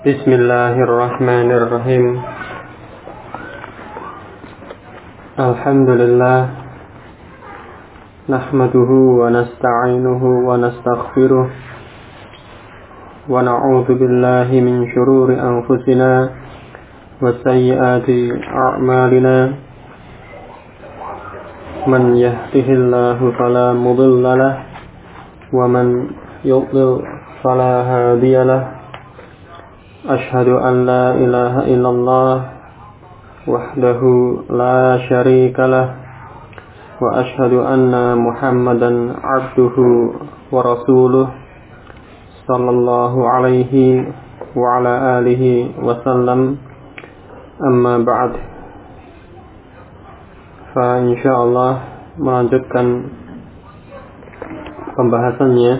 Bismillahirrahmanirrahim. Alhamdulillah. Nahmaduhu wa nasta'inuhu wa nastaghfiruh. Wa na'udzu billahi min shururi anfusina wa sayyiati a'malina. Man yahdihillahu fala mudilla lahu wa man yudlil fala hadiya lahu. Ashhadu an la ilaha illallah wahdahu la syarika lah wa ashhadu anna Muhammadan abduhu wa rasuluh sallallahu alaihi wa ala alihi wa sallam. Amma ba'd. Fa insyaallah melanjutkan pembahasannya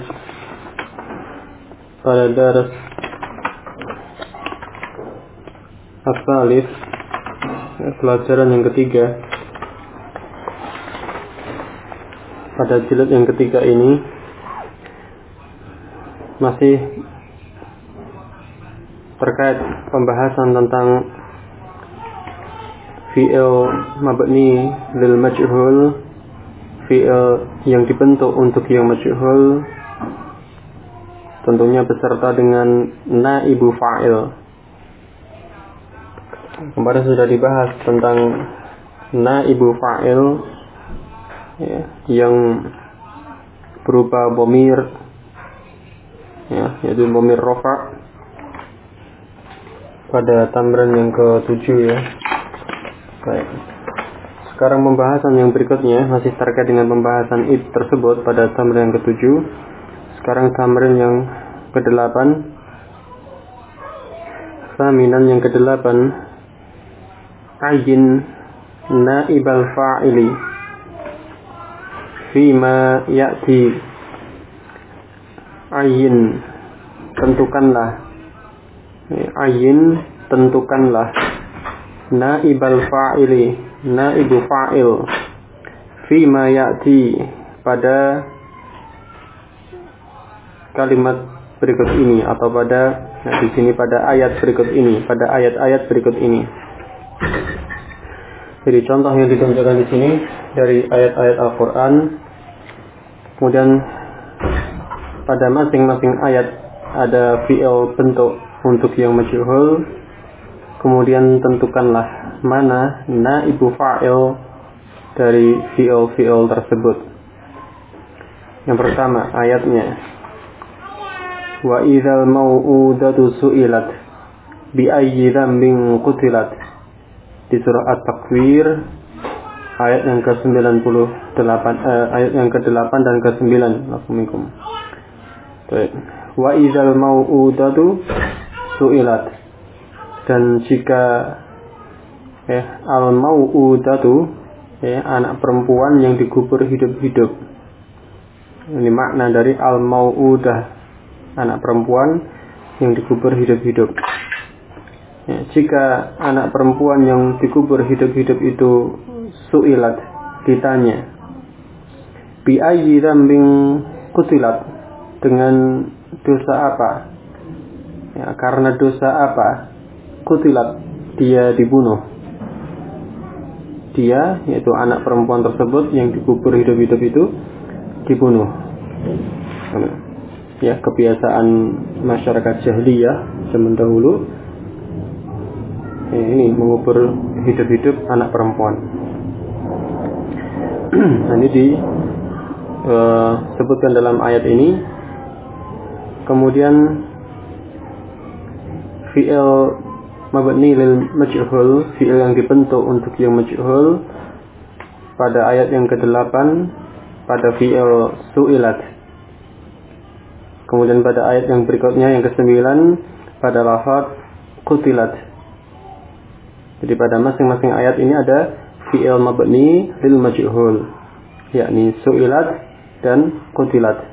pada daras As-Salif, pelajaran yang ketiga. Pada jilid yang ketiga ini masih terkait pembahasan tentang fi'il mabni lil majhul, fi'il yang dibentuk untuk yang majhul, tentunya beserta dengan naibu fa'il. Kemarin sudah dibahas tentang naibu fa'il, ya, yang berupa dhamir, ya, yaitu dhamir rafa' pada tamrin yang ke-7 ya. Baik. Sekarang pembahasan yang berikutnya masih terkait dengan pembahasan id tersebut pada tamrin yang ke-7. Sekarang tamrin yang ke-8. Saminan yang ke-8. Ayyin naibal fa'ili fima ya'ti. Ayyin, tentukanlah. Ayyin, tentukanlah. Naibal fa'ili, naibu fa'il. Fima ya'ti, pada kalimat berikut ini, atau pada, di sini pada ayat berikut ini, pada ayat-ayat berikut ini. Jadi contoh yang ditunjukkan di sini dari ayat-ayat Al-Quran. Kemudian pada masing-masing ayat ada fi'il bentuk untuk yang majhul. Kemudian tentukanlah mana naibu fa'il dari fi'il tersebut. Yang pertama ayatnya, wa idzal mau'udatu su'ilat bi ayyi dzambin qutilat. Di surah At-Takwir ayat yang ke-98, ayat yang ke-8 dan ke-9. Assalamualaikum. Wa idzal mau'udatu su'ilat, dan jika al-mau'udatu, anak perempuan yang dikubur hidup-hidup. Ini makna dari al-mau'udah, anak perempuan yang dikubur hidup-hidup. Jika anak perempuan yang dikubur hidup-hidup itu su'ilat, ditanya, bi ayyi dzambin qutilat, dengan dosa apa, ya, karena dosa apa qutilat, dia dibunuh. Dia, yaitu anak perempuan tersebut yang dikubur hidup-hidup itu dibunuh. Ya, kebiasaan masyarakat jahiliyah zaman dahulu, ini mengubur hidup-hidup anak perempuan. Nah, ini disebutkan dalam ayat ini. Kemudian fi'il mabni lil majhul, fi'il yang dibentuk untuk yang majhul, pada ayat yang ke-8 pada fi'il su'ilat. Kemudian pada ayat yang berikutnya yang ke-9 pada lafaz qutilat. Jadi pada masing-masing ayat ini ada fi'il mabni lil majhul, yakni su'ilat dan qutilat.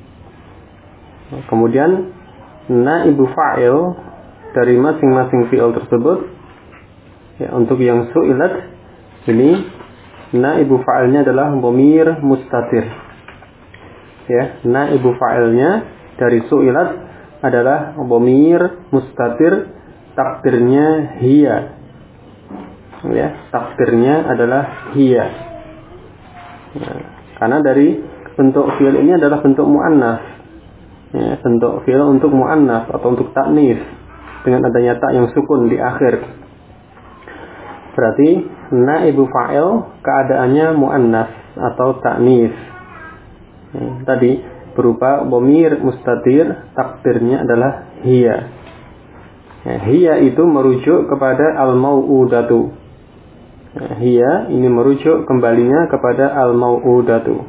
Kemudian naibu fa'il dari masing-masing fi'il tersebut, ya, untuk yang su'ilat ini naibu fa'ilnya adalah dhamir mustatir. Ya, naibu fa'ilnya dari su'ilat adalah dhamir mustatir, takdirnya hiya. Ya, takdirnya adalah hiya. Ya, karena dari bentuk fi'il ini adalah bentuk muannas. Ya, bentuk fi'il untuk muannas atau untuk taknis dengan adanya tak yang sukun di akhir. Berarti naibu fa'il keadaannya muannas atau taknis. Ya, tadi berupa dhamir mustatir, takdirnya adalah hiya. Ya, hiya itu merujuk kepada al-mau'udatu. Ya, hiya ini merujuk kembalinya kepada al-mau'udatu.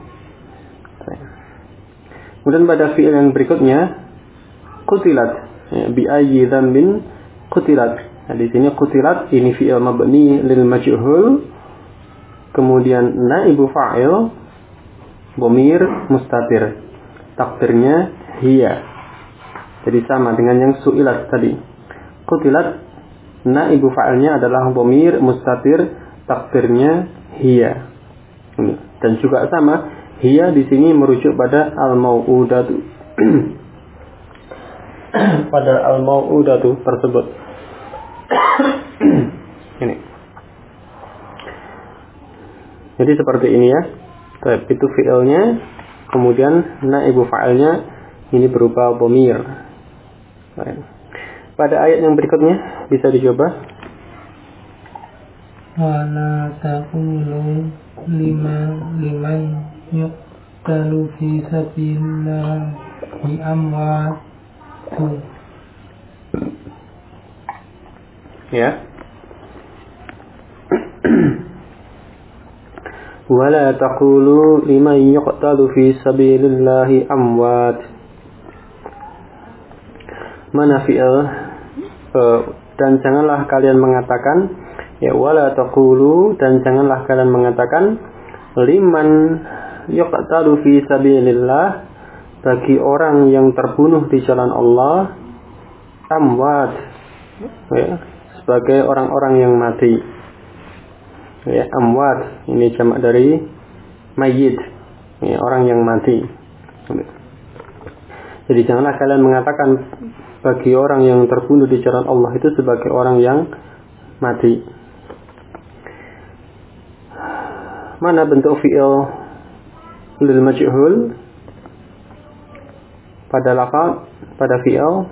Kemudian pada fi'il yang berikutnya qutilat, ya, bi ayyi dzambin qutilat. Nah, di sini qutilat ini fi'il mabni lil majhul, kemudian naibu fa'il dhamir mustatir, takdirnya hiya. Jadi sama dengan yang su'ilat tadi. Qutilat naibu fa'ilnya adalah dhamir mustatir, takdirnya hiya. Dan juga sama, hiya di sini merujuk pada al-mau'udatu. Pada al-mau'udatu tersebut. Ini. Jadi seperti ini ya. Itu fi'ilnya, kemudian naibu fa'ilnya ini berupa dhamir. Pada ayat yang berikutnya bisa dicoba. Wala taqulu liman yuqtalu fi sabilillahi amwat. Ya. Wala taqulu liman yuqtalu fi sabilillahi amwat. Mana fi'il? Dan janganlah kalian mengatakan, ya, wala taqulu, dan janganlah kalian mengatakan liman yuqtalu fi sabilillah, bagi orang yang terbunuh di jalan Allah, amwat, ya, sebagai orang-orang yang mati. Ya, amwat ini jamak dari mayyit, ya, orang yang mati. Jadi janganlah kalian mengatakan bagi orang yang terbunuh di jalan Allah itu sebagai orang yang mati. Mana bentuk fi'il lil majhul pada lafaz, pada fi'il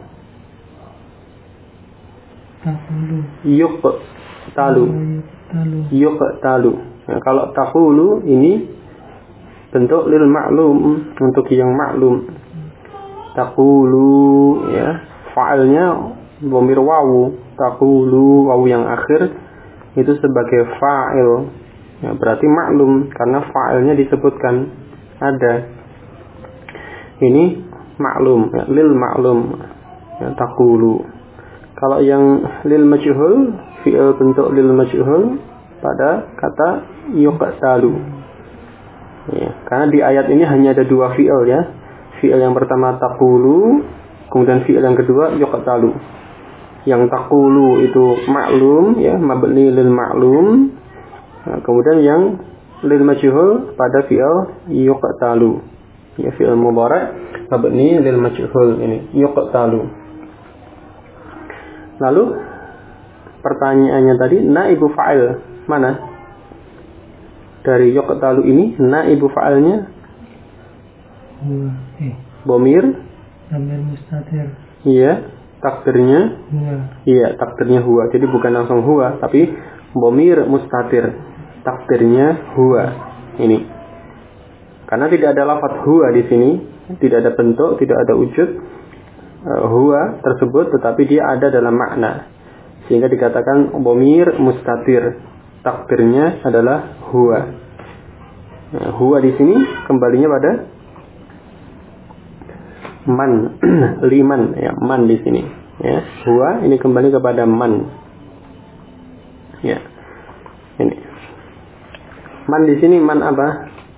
yuqtalu. Yuqtalu. Nah, kalau taqulu ini bentuk lil ma'lum, untuk yang maklum. Taqulu, ya, fa'ilnya dhamir wawu. Taqulu, wawu yang akhir itu sebagai fa'il. Ya, berarti maklum karena fa'ilnya disebutkan ada. Ini maklum, ya, lil maklum. Ya, taqulu. Kalau yang lil majhul, fi'il bentuk lil majhul pada kata yuqtalu. Ya, karena di ayat ini hanya ada dua fi'il ya. Fi'il yang pertama taqulu, kemudian fi'il yang kedua yuqtalu. Yang taqulu itu maklum, ya, mabni lil maklum. Nah, kemudian yang lil majhul pada fi'il yuqtalu. Ya, fi'il mudhari' mabni lil majhul ini yuqtalu. Lalu pertanyaannya tadi, naibu fa'il mana? Dari yuqtalu ini naibu fa'ilnya dhamir mustatir. Iya, takdirnya Huwa. Iya, takdirnya huwa. Jadi bukan langsung huwa, tapi dhamir mustatir, takdirnya huwa. Ini. Karena tidak ada lafaz huwa di sini, tidak ada bentuk, tidak ada wujud huwa tersebut, tetapi dia ada dalam makna. Sehingga dikatakan dhamir mustatir, takdirnya adalah huwa. Nah, huwa di sini kembalinya pada man, liman, ya, man di sini, ya. Huwa ini kembali kepada man, ya. Ini man di sini, man apa?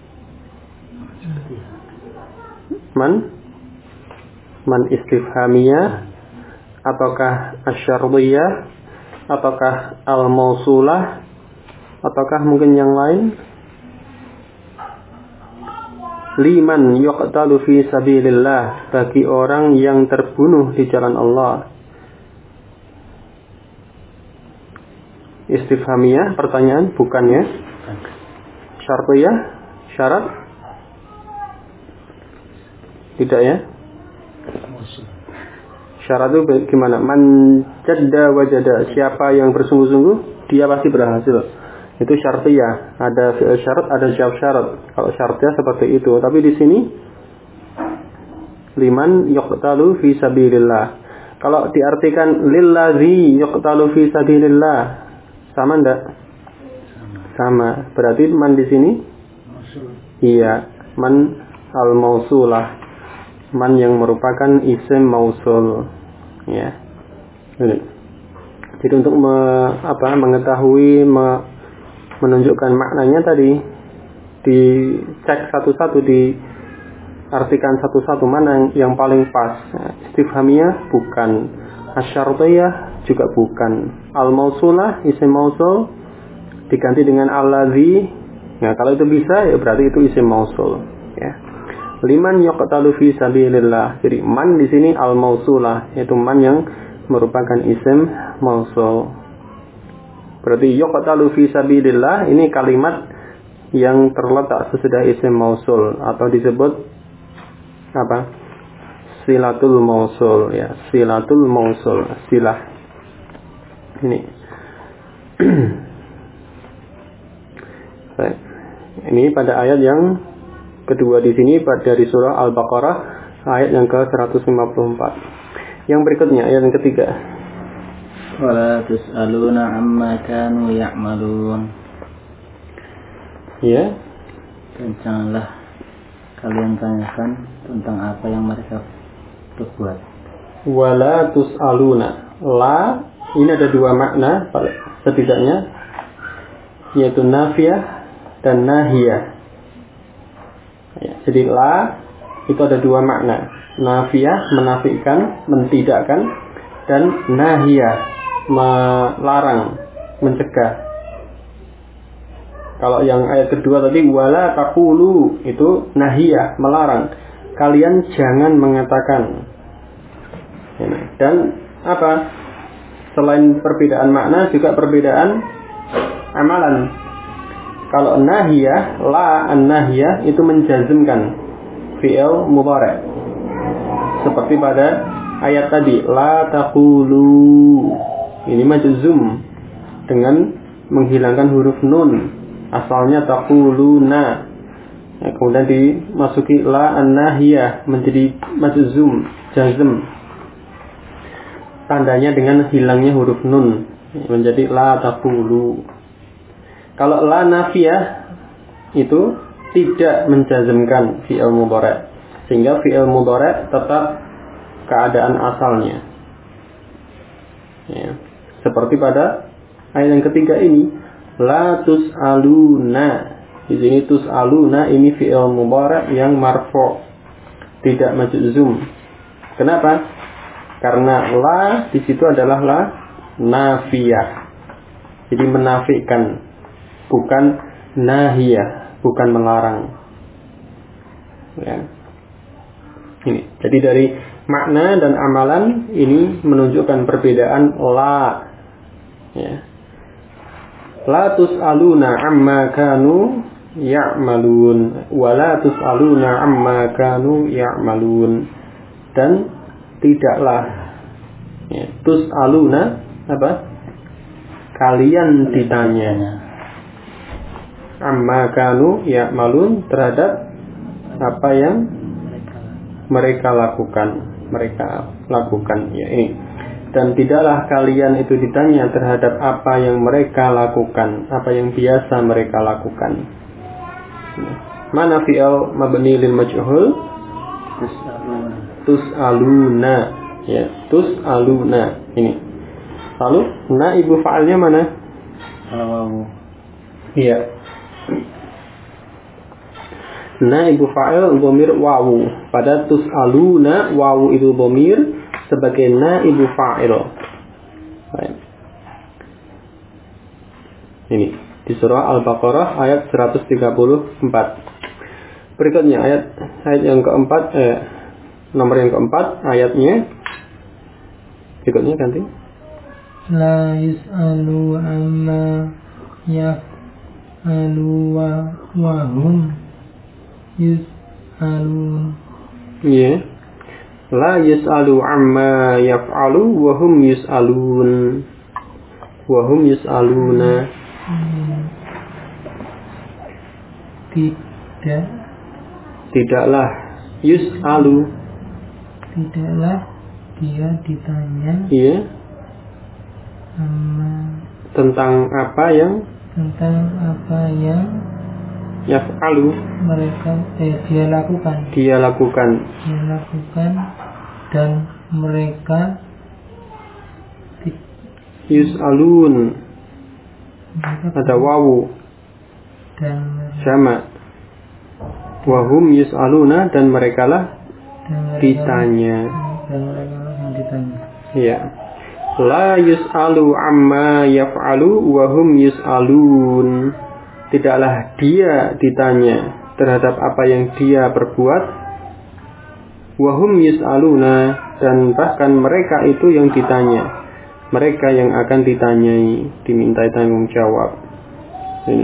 Man istifhamiyah, ataukah asyardiyah, ataukah al-mausulah, ataukah mungkin yang lain? liman yuqtalu fi sabilillah, bagi orang yang terbunuh di jalan Allah. Istifhamiyah, pertanyaan, bukan ya? Syartiyah, syarat? Tidak ya? Syarat itu gimana? Man jadda wajada, siapa yang bersungguh-sungguh dia pasti berhasil. Itu syartiyah, ada fi'il syarat, ada jawab syarat. Kalau syartiyah seperti itu, tapi di sini liman yuqtalu fi sabilillah. Kalau diartikan lillazi yuqtalu fi sabilillah, sama enggak? Sama. Berarti man di sini? Iya, man al-mausulah. Man yang merupakan isim mausul. Ya. Jadi untuk mengetahui menunjukkan maknanya tadi, dicek satu-satu, diartikan satu-satu mana yang paling pas. Istifhamiyah bukan, asyartiyah juga bukan, al-mausulah isim mausul diganti dengan allazi. Nah, kalau itu bisa ya berarti itu isim mausul ya. Liman yuqtalu fi sabilillah. Jadi man di sini al-mausulah, yaitu man yang merupakan isim mausul. Berarti yuqtalu fi sabilillah ini kalimat yang terletak sesudah isim mausul atau disebut apa? Silatul mausul ya, silatul mausul, silah. Ini. Baik. Ini pada ayat yang kedua di sini dari surah Al-Baqarah ayat yang ke-154. Yang berikutnya ayat yang ketiga. Wala tus'aluna amma kanu ya'malun. Ya. Dan janganlah kalian tanyakan tentang apa yang mereka berbuat. Wala tus'aluna. La ini ada dua makna setidaknya, yaitu nafiyah dan nahiyah. Ya, jadi la itu ada dua makna. Nafiyah menafikan, mentidakkan, dan nahiyah melarang, mencegah. Kalau yang ayat kedua tadi wala taqulu itu nahiyah, melarang. Kalian jangan mengatakan. Dan apa? Selain perbedaan makna juga perbedaan amalan. Kalau nahiyah, la an-nahiyah itu menjazmkan fi'il mudhari'. Seperti pada ayat tadi la taqulu. Ini majzum dengan menghilangkan huruf nun. Asalnya taquluna. Ya, kemudian dimasuki la an-nahiyah menjadi majzum, jazm. Tandanya dengan hilangnya huruf nun menjadi la taqulu. Kalau la nafiyah itu tidak menjazmkan fi'il mudhari', sehingga fi'il mudhari' tetap keadaan asalnya. Ya. Seperti pada ayat yang ketiga ini, la tus'aluna. Di sini tus'aluna ini fi'il mudhari' yang marfu', tidak majzum. Kenapa? Karena la di situ adalah la nafiyah. Jadi menafikan, bukan nahiyah, bukan melarang. Ya. Ini. Jadi dari makna dan amalan ini menunjukkan perbedaan la. Ya. La tus'aluna amma kanu ya'malun wa la tus'aluna amma kanu ya'malun. Dan tidaklah ya, tus'aluna apa? Kalian ditanya amma kanu ya'malun terhadap apa yang mereka lakukan ya ini. Dan tidaklah kalian itu ditanya terhadap apa yang mereka lakukan, apa yang biasa mereka lakukan. Mana fi'il mabni lil majhul? Tus'aluna ya, tus'aluna ini. Lalu naibu fa'ilnya mana? Iya. Naibu fa'il dhamir wawu. Pada tus'aluna wawu itu dhamir sebagai naibu fa'il. Baik. Ini di surah Al-Baqarah ayat 134. Berikutnya ayat yang keempat, nomor yang keempat ayatnya. Berikutnya ganti. La yus'alu amma yaf'alu wa hum yus'alun. Iya. La yus'alu amma yaf'alu wa hum yus'alun. Wa hum yus'aluna. Tidaklah yus'alu. Tidaklah dia ditanya. Iya. Tentang apa yang yaf'alu mereka dia lakukan dan mereka yus'alun. Ada wawu dan sama. Wahum yus'aluna, dan mereka lah ditanya. Iya. La yus'alu amma yaf'alu wa hum yus'alun. Tidaklah dia ditanya terhadap apa yang dia perbuat. Wa hum yus'aluna, dan bahkan mereka itu yang ditanya. Mereka yang akan ditanyai, dimintai tanggung jawab. Ini.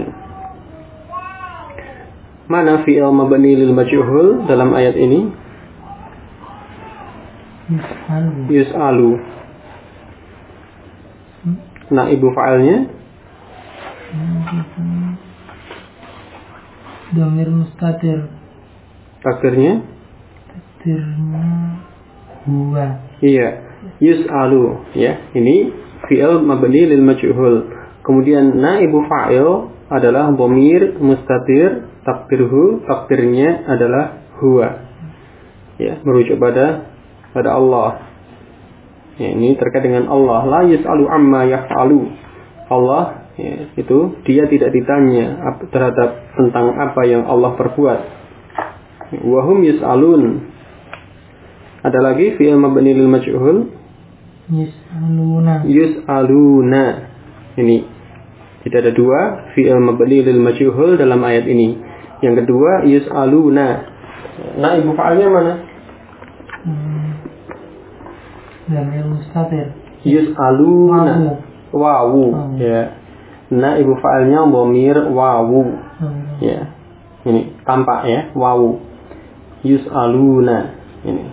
Mana fi'il mabni lil majhul dalam ayat ini? Yus'alu. Naibu fa'ilnya dhamir mustatir. Takdirnya huwa. Iya, yus'alu, ya. Ini fi'il mabni lil majhul. Kemudian naibu fa'il adalah dhamir mustatir, takdirnya adalah huwa. Ya, merujuk pada Allah. Ya, ini terkait dengan Allah. La yus'alu amma yaf'alu. Allah, ya, itu dia tidak ditanya terhadap tentang apa yang Allah perbuat. Wa hum yus'alun. Ada lagi fi'il mabni lil majhul. Yus'aluna. Ini. Jadi ada dua fi'il mabni lil majhul dalam ayat ini. Yang kedua yus'aluna. Nah, ibu fa'ilnya mana? Dhamir mustatir. Yus'aluna. Wawu. Ya. Nah, ibu fa'ilnya dhamir wawu. Ya. Ini tampak ya, wawu. Yus'aluna. Ini.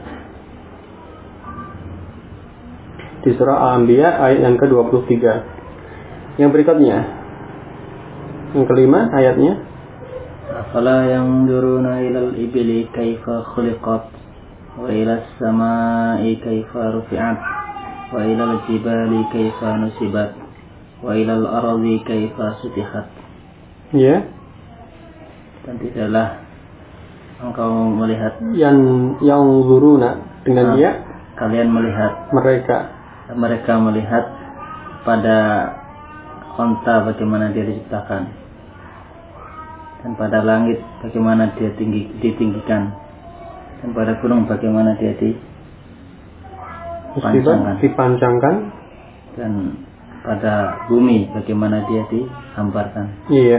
Di surah Al-Anbiya ayat yang ke-23. Yang berikutnya. Yang kelima ayatnya. Afala yanzuruna ilal ibili kaifa khuliqat wa ilas samai kaifa rufi'at wa ilal jibali kaifa nusibat wa ilal ardi kaifa sutihat. Ya. Dan tidaklah engkau melihat yang zuruna dengan dia kalian melihat mereka melihat pada onta bagaimana dia diciptakan, dan pada langit bagaimana dia ditinggikan, dan pada gunung bagaimana dia dipancangkan, dan pada bumi bagaimana dia dihamparkan. Iya.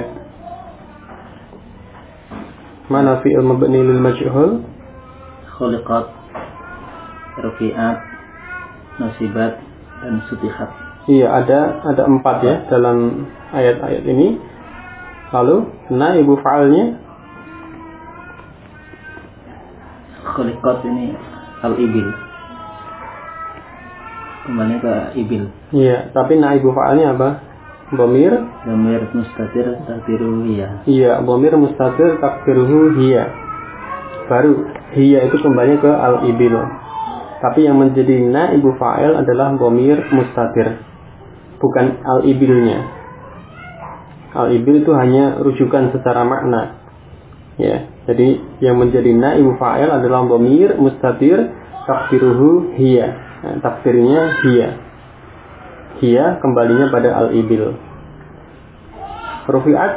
Mana fi'il mabni lil majhul? Khuliqat, rufi'at, nusibat, dan sutihat. Iya, ada 4 ya dalam ayat-ayat ini. Lalu naibu fa'ilnya khuliqat ini al-ibil. Kembali ke ibil. Iya, tapi naibu fa'ilnya apa? Dhamir mustatir takdiruhu hiya. Iya, dhamir mustatir takdiruhu hiya. Baru hiya itu kembali ke al-ibil. Tapi yang menjadi naibu fa'il adalah dhamir mustatir, bukan al-ibilnya. Al-ibil itu hanya rujukan secara makna. Ya, jadi yang menjadi naibu fa'il adalah dhamir mustatir takdiruhu hiya. Nah, takdirnya hiya. Hiya kembalinya pada al-ibil. Rufi'at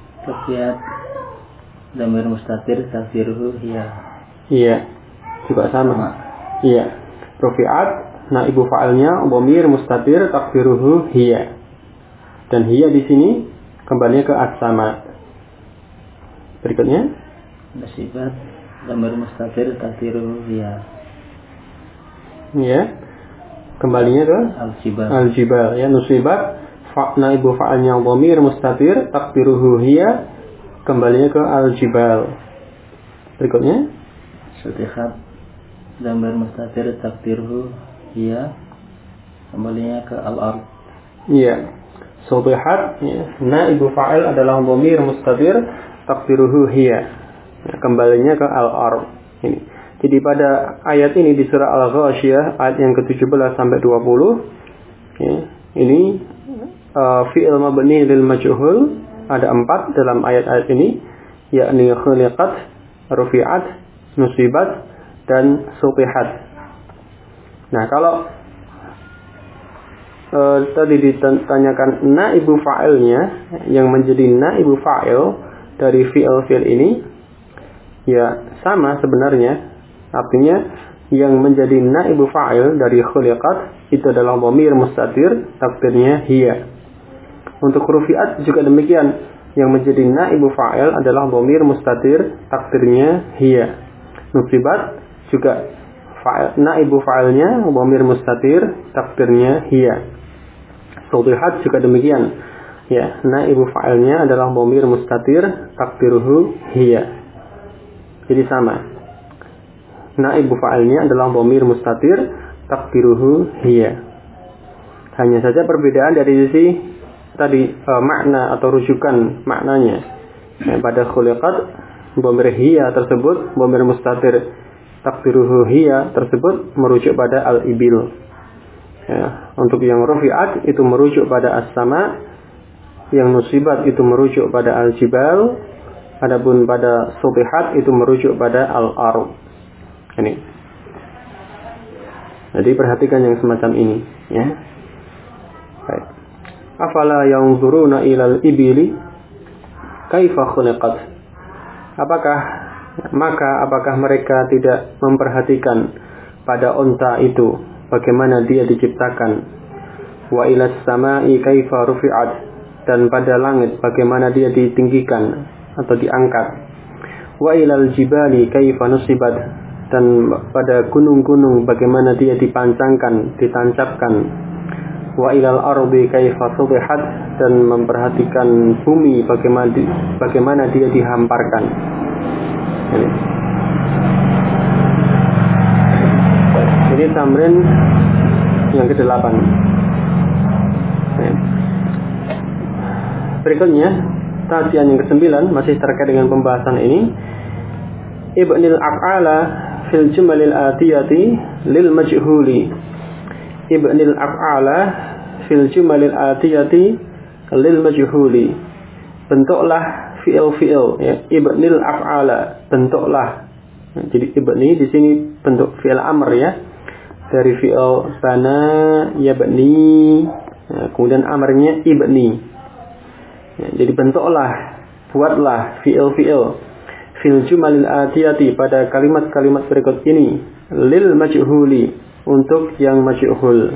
dhamir mustatir takdiruhu hiya. Iya, juga sama. Iya. Rufi'at naibu fa'ilnya dhamir mustatir takdiruhu hiya. Dan hiya di sini kembalinya ke as-sama. Berikutnya nusibat, dhamir mustatir takdiruhu hiya. Ya. Kembalinya ke Al-jibal. Al-jibal ya, nusibat naibu fa'alnya dhamir mustatir takdiruhu hiya, kembalinya ke al-jibal. Berikutnya Sutihat, dhamir mustatir takdiruhu hiya, kembalinya ke al-ard. Iya. Sutihat ya, naibu fa'il adalah dhamir mustatir takdiruhu hiya, ya, kembalinya ke al-ard. Ini. Jadi pada ayat ini di surah Al-Ghasyiyah ayat yang ke-17 sampai 20 ya, ini fi'il mabni lil majhul ada 4 dalam ayat-ayat ini, yakni khuliqat, rufi'at, nusibat dan sutihat. Nah, kalau tadi ditanyakan naibu fa'ilnya, yang menjadi naibu fa'il dari fi'il ini ya sama sebenarnya. Artinya yang menjadi naibu fa'il dari khuliqat itu adalah dhamir mustatir, takdirnya hiya. Untuk rufi'at juga demikian, yang menjadi naibu fa'il adalah dhamir mustatir, takdirnya hiya. Nusibat juga naibu fa'ilnya dhamir mustatir, takdirnya hiya. Sutihat juga demikian, ya, naibu fa'ilnya adalah dhamir mustatir, takdiruhu hiya. Jadi sama. Naibu fa'ilnya adalah dhamir mustatir, takdiruhu hiya. Hanya saja perbedaan dari sisi tadi makna atau rujukan maknanya. Pada khuliqat dhamir hiya tersebut, dhamir mustatir takdiruhu hiya tersebut merujuk pada al-ibil. Ya, untuk yang rufi'at itu merujuk pada as-sama, yang nusibat itu merujuk pada al-jibal, adapun pada sutihat itu merujuk pada al-ard. Ini. Jadi perhatikan yang semacam ini, ya. Baik. Afala yanzuruna ilal ibili kaifa khuliqat? Apakah mereka tidak memperhatikan pada unta itu bagaimana dia diciptakan? Wa ilas samai kaifa rufi'at, dan pada langit bagaimana dia ditinggikan atau diangkat. Wa ilal jibali kaifa nusibat, dan pada gunung-gunung bagaimana dia dipancangkan, ditancapkan. Wa ilal ardi kaifa subihat, dan memperhatikan bumi bagaimana dia dihamparkan. Ini tamrin yang ke-8. Berikutnya tajian yang ke-9 masih terkait dengan pembahasan ini. Ibnil af'ala fil jumalil atiyati lil majhuli. Ibnil af'ala fil jumalil atiyati lil majhuli. Bentuklah fi'il ya. Ibnil af'ala, bentuklah. Jadi ibni di sini bentuk fi'il amr ya. Dari fi'il bana yabni, kemudian amrnya ibni. Ya, jadi bentuklah, buatlah fi'il fil jumalil atiyati, pada kalimat-kalimat berikut ini, lil majhuli, untuk yang majhul.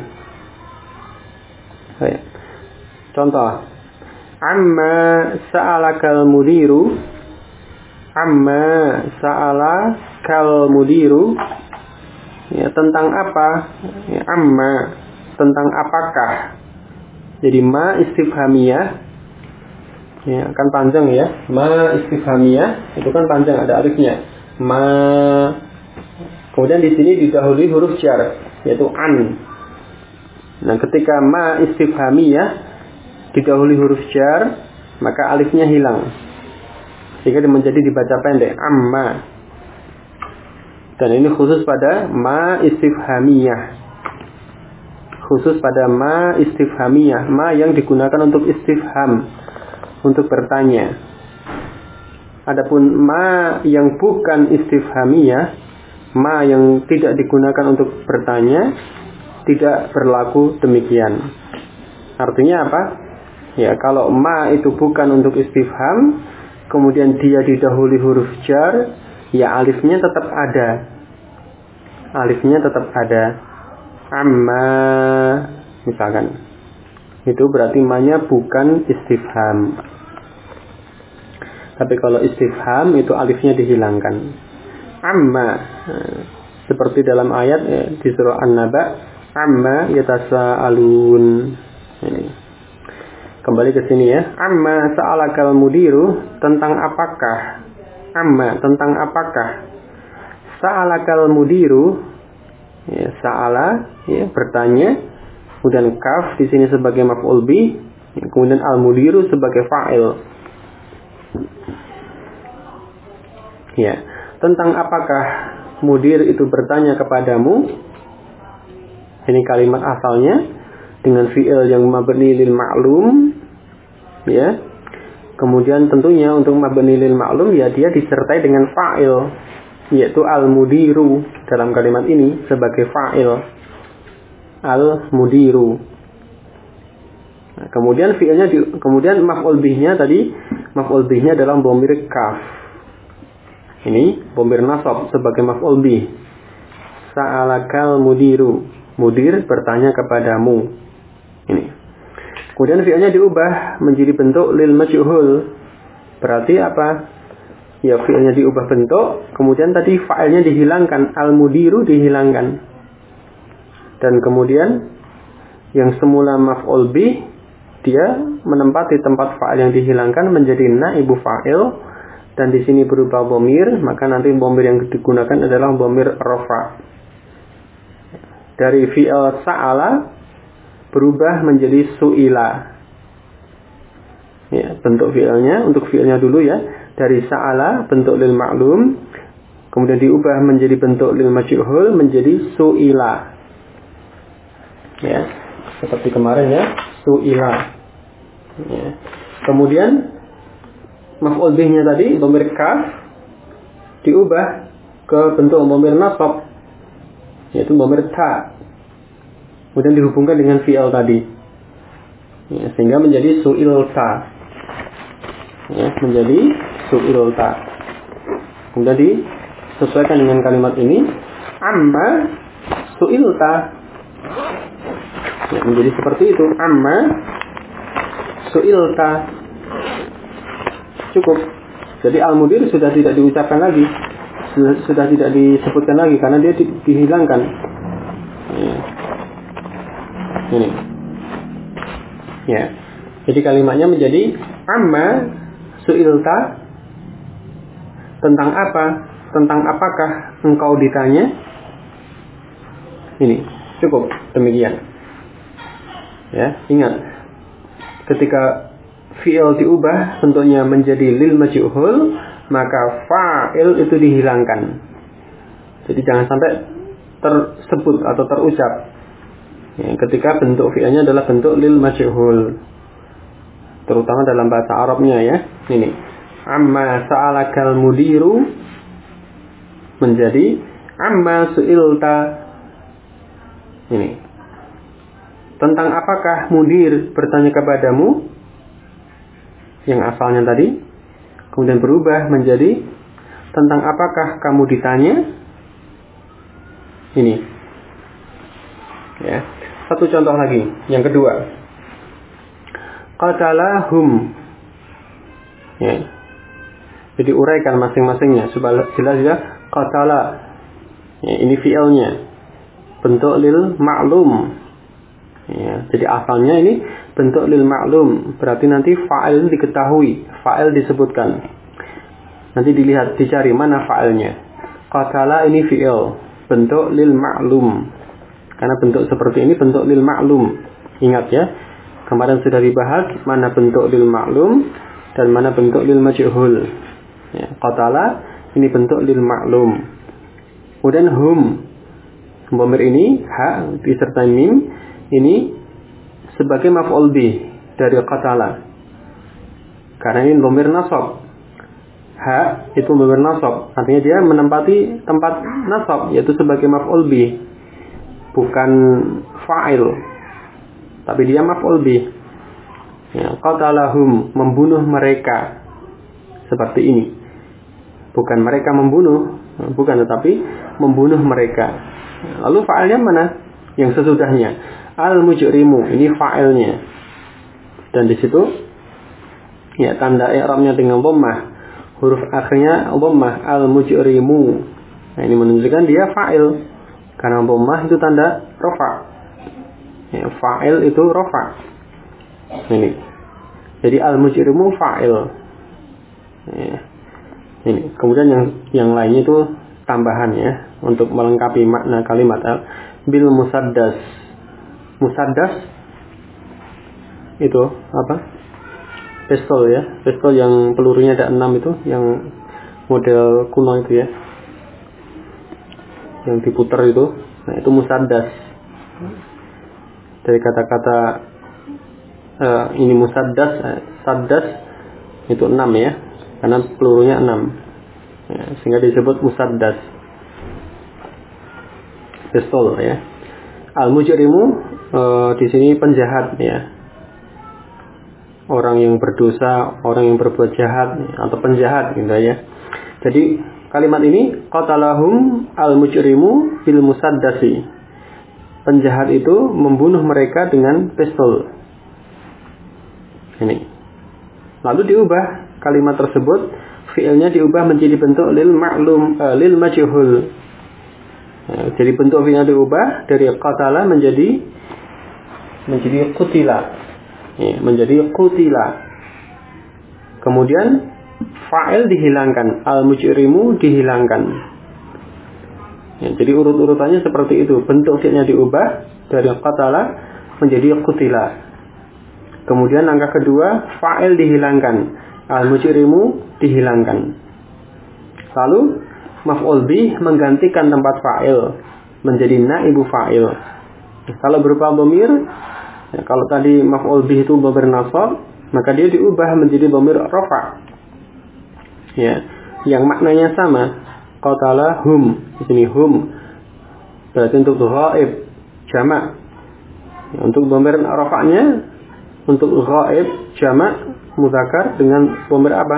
Baik. Contoh, amma sa'alakal mudiru, amma sa'alakal mudiru, ya, tentang apa? Ya, amma, tentang apakah. Jadi ma istifhamiyah, ya, kan panjang ya. Ma istifhamiyah itu kan panjang, ada alifnya. Ma. Kemudian di sini didahului huruf jar, yaitu an. Nah, ketika ma istifhamiyah didahului huruf jar, maka alifnya hilang, sehingga menjadi dibaca pendek, amma. Dan ini khusus pada ma istifhamiyah. Khusus pada ma istifhamiyah, ma yang digunakan untuk istifham, untuk bertanya. Adapun ma yang bukan istifhamiyah, ma yang tidak digunakan untuk bertanya, tidak berlaku demikian. Artinya apa? Ya, kalau ma itu bukan untuk istifham, kemudian dia didahului huruf jar, ya alifnya tetap ada. Alifnya tetap ada. Amma misalkan. Itu berarti ma-nya bukan istifham. Tapi kalau istifham itu alifnya dihilangkan. Amma, seperti dalam ayat di surah An-Naba, amma yatasaalun. Ini. Kembali ke sini ya. Amma sa'alakal mudiru, tentang apakah? Amma, tentang apakah? Sa'alakal mudiru, ya, sa'ala, ya, bertanya. Kemudian kaf di sini sebagai maf'ul bih, kemudian al-mudiru sebagai fa'il. Ya, tentang apakah mudir itu bertanya kepadamu? Ini kalimat asalnya dengan fi'il yang mabni lil ma'lum, ya. Kemudian tentunya untuk mabni lil ma'lum ya dia disertai dengan fa'il, yaitu al-mudiru dalam kalimat ini sebagai fa'il. Al-mudiru. Nah, kemudian fi'ilnya kemudian maf'ul bihnya tadi, maf'ul bihnya dalam dhamir kaf. Ini dhamir nasab sebagai maf'ul bih. Sa'alakal mudiru. Mudir bertanya kepadamu. Ini. Kemudian fi'ilnya diubah menjadi bentuk lil majhul. Berarti apa? Ya, fi'ilnya diubah bentuk, kemudian tadi fa'ilnya dihilangkan, al-mudiru dihilangkan. Dan kemudian yang semula maf'ul bih dia menempati tempat fa'il yang dihilangkan menjadi naibu fa'il. Dan di sini berupa dhamir, maka nanti dhamir yang digunakan adalah dhamir rafa. Dari fi'il sa'ala berubah menjadi su'ila. Ya, bentuk fi'ilnya, untuk fi'ilnya dulu ya. Dari sa'ala bentuk lil ma'lum, kemudian diubah menjadi bentuk lil majhul menjadi su'ila. Ya, seperti kemarin ya, su'ila. Ya. Kemudian maf'ul bihnya tadi dhamir kaf diubah ke bentuk dhamir nasab, yaitu dhamir ta, kemudian dihubungkan dengan fi'il tadi, ya, sehingga menjadi su'ilta, ya, menjadi su'ilta. Kemudian disesuaikan dengan kalimat ini, amma su'ilta, ya, menjadi seperti itu, amma su'ilta. Cukup. Jadi al-mudir sudah tidak diucapkan lagi, sudah tidak disebutkan lagi karena dia dihilangkan. Ya. Ini. Ya. Jadi kalimatnya menjadi amma su'ilta, tentang apa? Tentang apakah engkau ditanya? Ini. Cukup. Demikian. Ya, ingat. Ketika fi'il diubah bentuknya menjadi lil majhul, maka fa'il itu dihilangkan. Jadi jangan sampai tersebut atau terucap, ya, ketika bentuk fi'ilnya adalah bentuk lil majhul, terutama dalam bahasa Arabnya ya. Ini amma sa'alakal mudiru menjadi amma su'ilta. Ini tentang apakah mudir bertanya kepadamu, yang asalnya tadi kemudian berubah menjadi tentang apakah kamu ditanya. Ini ya, satu contoh lagi, yang kedua, qatalahum, ya, jadi uraikan masing-masingnya supaya jelas ya. Qatala, ya, ini fi'ilnya bentuk lil ma'lum, ya, jadi asalnya ini bentuk lil ma'lum, berarti nanti fa'il diketahui, fa'il disebutkan. Nanti dilihat, dicari mana fa'ilnya. Qatala ini fi'il, bentuk lil ma'lum. Karena bentuk seperti ini bentuk lil ma'lum. Ingat ya, kemarin sudah dibahas mana bentuk lil ma'lum dan mana bentuk lil majhul. Ya, qatala ini bentuk lil ma'lum. Kemudian hum, dhamir ini ha disertai mim, ini sebagai maf'ul bih dari qatala. Karena ini dhamir nasab. Ha itu dhamir nasab, artinya dia menempati tempat nasab, yaitu sebagai maf'ul bih, bukan fa'il, tapi dia maf'ul bih. Ya, qatalahum, membunuh mereka, seperti ini. Bukan mereka membunuh, bukan, tetapi membunuh mereka. Lalu fa'ilnya mana? Yang sesudahnya. Al-mujrimu, ini fa'ilnya. Dan di situ ya tanda i'rabnya dengan dhammah. huruf akhirnya dhammah, al-mujrimu. Nah, ini menunjukkan dia fa'il. Karena dhammah itu tanda rafa. Ya, fa'il itu rafa. Ini. Jadi al-mujrimu fa'il. Ya. Ini. Kemudian yang lainnya itu tambahan ya untuk melengkapi makna kalimat bil musaddas. Musaddas itu apa? Pistol ya, pistol yang pelurunya ada 6 itu, yang model kuno itu ya, yang diputar itu. Nah, itu musaddas. Dari kata-kata ini musaddas, saddas itu 6 ya, karena pelurunya 6 ya, sehingga disebut musaddas, pistol ya. Al-mujrimu di sini penjahat ya, orang yang berdosa, orang yang berbuat jahat atau penjahat gitu ya. Jadi kalimat ini qatalahum al-mujrimu bil musaddasi. Penjahat itu membunuh mereka dengan pistol. Ini. Lalu diubah kalimat tersebut, fi'ilnya diubah menjadi bentuk lil ma'lum lil majhul. Jadi bentuk fi'ilnya diubah dari qatala menjadi qutila. Ya, menjadi qutila. Kemudian fa'il dihilangkan, al-mujrimu dihilangkan. Ya, jadi urut-urutannya seperti itu. Bentuk fi'ilnya diubah dari qatala menjadi qutila. Kemudian langkah kedua, fa'il dihilangkan, al-mujrimu dihilangkan. Lalu maf'ul bih menggantikan tempat fa'il menjadi naibu fa'il. Kalau berupa dhamir, ya, kalau tadi maf'ul bih itu dhamir nasab, maka dia diubah menjadi dhamir rafa. Ya, yang maknanya sama. Qatala hum. Di sini hum berarti untuk ghaib, jamak. Ya, untuk dhamir rafa'nya, untuk ghaib jamak mudzakkar dengan dhamir apa?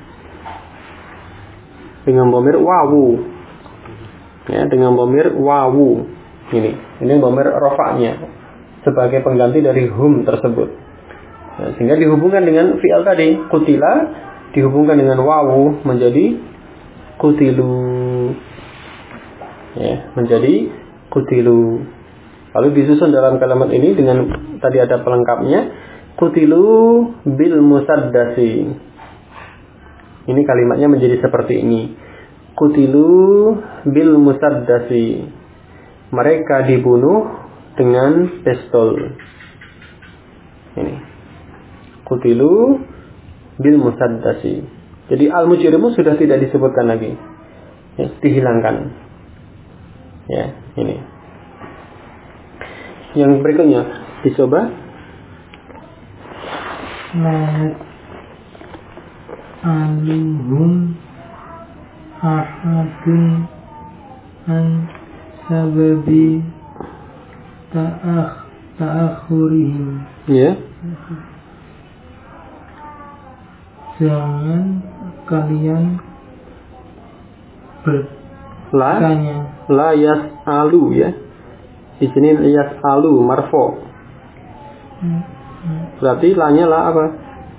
Dengan dhamir wawu. Ya, dengan dhamir wawu. Ini dhamir rafa'nya sebagai pengganti dari hum tersebut. Nah, sehingga dihubungkan dengan fi'il tadi, qutila, dihubungkan dengan wawu menjadi qutilu. Ya, menjadi qutilu. Lalu disusun dalam kalimat ini dengan tadi ada pelengkapnya, qutilu bil musaddasi. Ini kalimatnya menjadi seperti ini. Qutilu bil musaddasi. Mereka dibunuh dengan pistol. Ini. Qutilu bil musaddasi. Jadi al-mujrimu sudah tidak disebutkan lagi. Ya, dihilangkan. Ya, ini. Yang berikutnya dicoba. Aluhum ahadun an sababi ta'akhurihim. Ya. Jangan kalian bertanya. La yas'alu ya. Di sini yas'alu marfu. Berarti lanya la apa?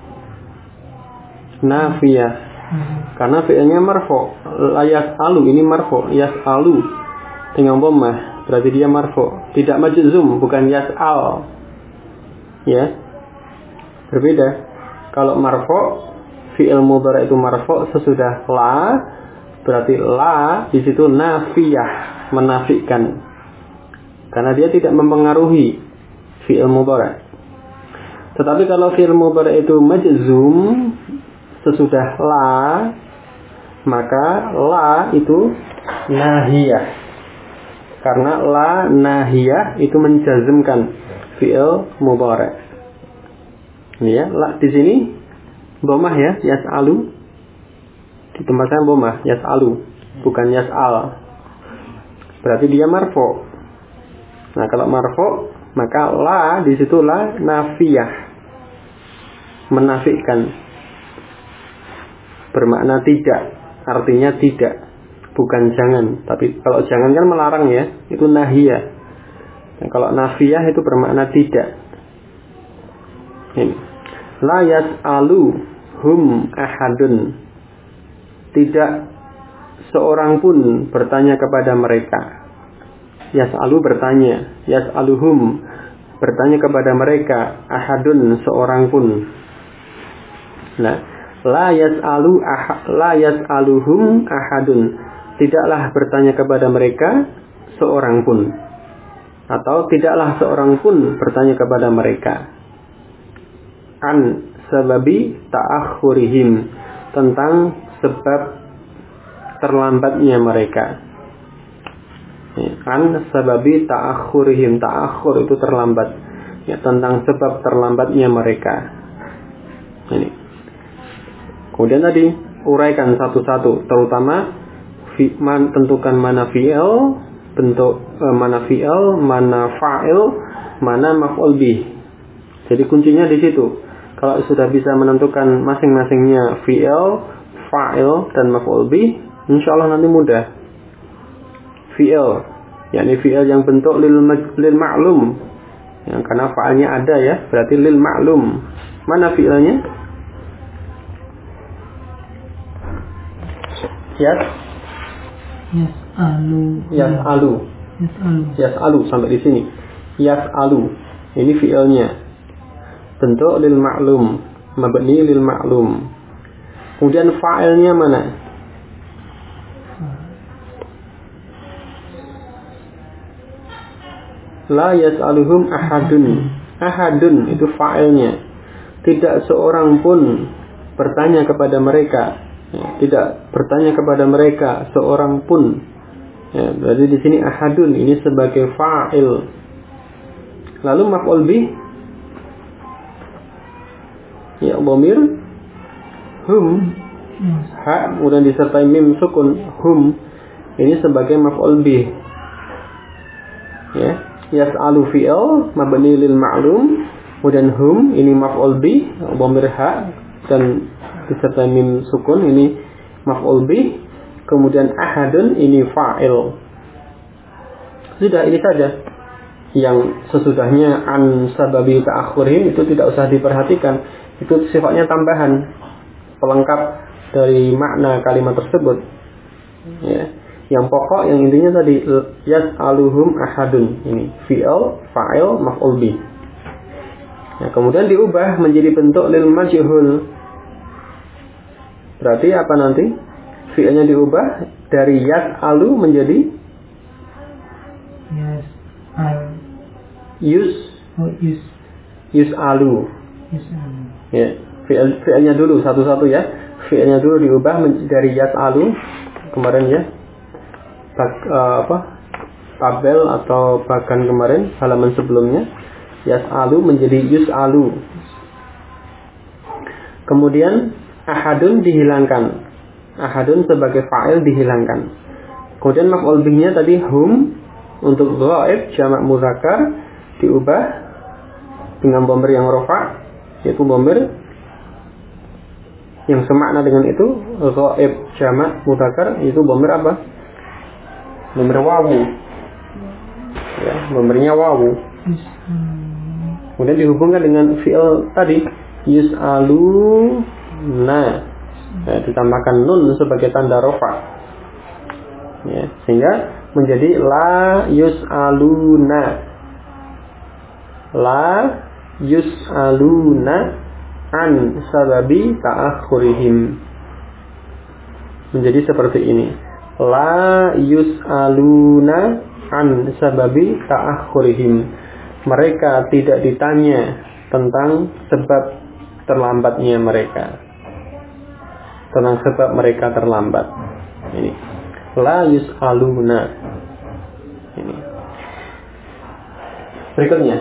Nafiyah. Karena fi'ilnya marfu. La yas'alu ini marfu, yas'alu dengan dhammah. Berarti dia marfu, tidak majzum, bukan yas'al. Ya. Berbeda. Kalau marfu, fi'il mudhari itu marfu sesudah la, berarti la di situ nafiyah, menafikan. Karena dia tidak mempengaruhi fi'il mudhari. Tetapi kalau fi'il mudhari itu majzum sesudah la, maka la itu nahiyah. Karena la nahiyah itu menjazmkan fi'il mudhari. Ya, la di sini dhammah ya, yas'alu. Ditempatkan dhammah, yas'alu, bukan yas'al. Berarti dia marfu. Nah, kalau marfu, maka la di situ la nafiyah. Menafikan. Bermakna tidak, artinya tidak. Bukan jangan, tapi kalau jangan kan melarang ya, itu nahiyah. Nah, kalau nafiyah itu bermakna tidak. Ini. La yas'alu hum ahadun. tidak seorang pun bertanya kepada mereka. Yas'alu bertanya, yas'aluhum bertanya kepada mereka, ahadun seorang pun. Nah, la yas'aluhum ahadun, tidaklah bertanya kepada mereka seorang pun, atau tidaklah seorang pun bertanya kepada mereka. An sababi ta'akhurihim, tentang sebab terlambatnya mereka. An sababi ta'akhurihim, ta'akhur itu terlambat, ya, tentang sebab terlambatnya mereka. Ini. Kemudian tadi uraikan satu-satu, terutama tentukan mana fi'il, bentuk mana fi'il, mana fa'il, mana maf'ul bih. Jadi kuncinya di situ. Kalau sudah bisa menentukan masing-masingnya fi'il, fa'il dan maf'ul bih, insyaallah nanti mudah. Fi'il, yakni fi'il yang bentuk lil ma'lum, yang karena fa'ilnya ada ya, berarti lil ma'lum. Mana fi'ilnya? Yas'alu sampai di sini. Yas'alu, ini fi'ilnya, bentuk lil ma'lum, mabni lil ma'lum. Kemudian fa'ilnya mana? La yas'aluhum ahadun. Ahadun itu fa'ilnya. Tidak seorang pun bertanya kepada mereka. Ya, tidak bertanya kepada mereka seorang pun. Ya, berarti di sini ahadun ini sebagai fa'il. Lalu maf'ul bih, ya, dhamir hum, ha kemudian disertai mim sukun, hum ini sebagai maf'ul bih. Ya, yas'alu fi'il mabni lil ma'lum, kemudian hum ini maf'ul bih, dhamir ha dan disertai mim sukun ini maf'ul bih, kemudian ahadun ini fa'il. Sudah, ini saja. Yang sesudahnya an sababi ta'akhurihim itu tidak usah diperhatikan. Itu sifatnya tambahan, pelengkap dari makna kalimat tersebut. Ya. Yang pokok, yang intinya tadi yas'aluhum ahadun, ini fi'il, fa'il, maf'ul bih. Nah, kemudian diubah menjadi bentuk lil majhul. Berarti apa nanti? Fi'ilnya diubah dari yas'alu menjadi yus'alu. Ya, fi'ilnya dulu satu-satu ya. Fi'ilnya dulu diubah dari yas'alu kemarin ya. Tabel atau bagan kemarin halaman sebelumnya, yas'alu menjadi yus'alu. Kemudian ahadun dihilangkan. Ahadun sebagai fa'il dihilangkan. Kemudian maf'ul bihnya tadi hum untuk ghaib jamak muzakkar diubah dengan dhamir yang rafa', yaitu dhamir yang semakna dengan itu. Ghaib jamak muzakkar itu dhamir apa? Dhamir wawu. Ya, dhamirnya wawu. Kemudian dihubungkan dengan fi'il tadi yus'alu na, ya, ditambahkan nun sebagai tanda rafa, ya, sehingga menjadi la yus'aluna. La yus'aluna an sababi ta'akhurihim. Menjadi seperti ini. La yus'aluna an sababi ta'akhurihim. Mereka tidak ditanya tentang sebab terlambatnya mereka. Tentang sebab mereka terlambat. Ini. La yus'aluna. Ini. Berikutnya.